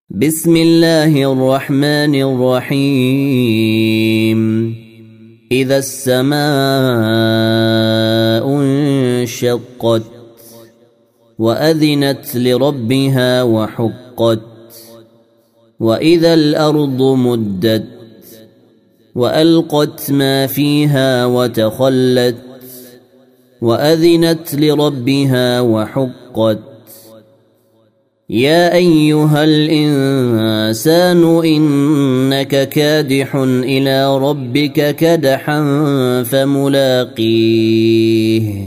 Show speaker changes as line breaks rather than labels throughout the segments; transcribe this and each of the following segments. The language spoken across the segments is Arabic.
بسم الله الرحمن الرحيم. إذا السماء انشقت وأذنت لربها وحقت وإذا الأرض مدت وألقت ما فيها وتخلت وأذنت لربها وحقت. يا أيها الإنسان إنك كادح إلى ربك كدحا فملاقيه.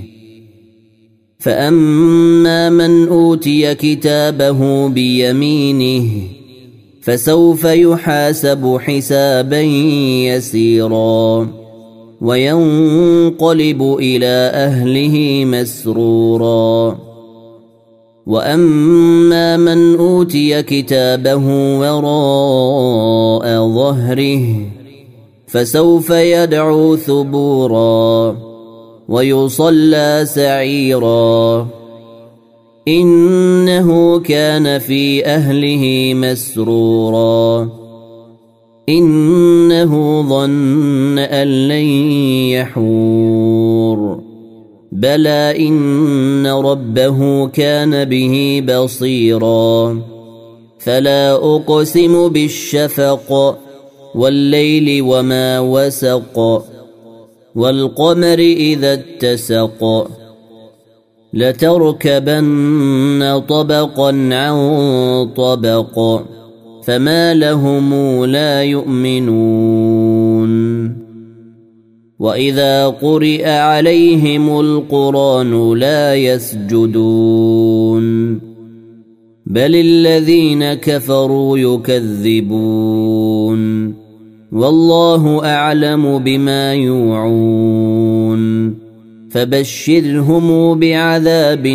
فأما من أوتي كتابه بيمينه فسوف يحاسب حسابا يسيرا وينقلب إلى أهله مسرورا. وأما من أوتي كتابه وراء ظهره فسوف يدعو ثبورا ويصلى سعيرا إنه كان في أهله مسرورا إنه ظن أن لن يحور بلى إن ربه كان به بصيرا. فلا أقسم بالشفق والليل وما وسق والقمر إذا اتسق لتركبن طبقا عن طبق فما لهم لا يؤمنون. وإذا قرئ عليهم القرآن لا يسجدون بل الذين كفروا يكذبون والله أعلم بما يوعون فبشرهم بعذاب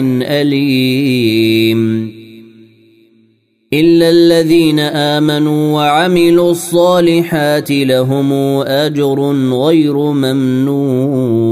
أليم إلا الذين آمنوا وعملوا الصالحات لهم أجر غير ممنون.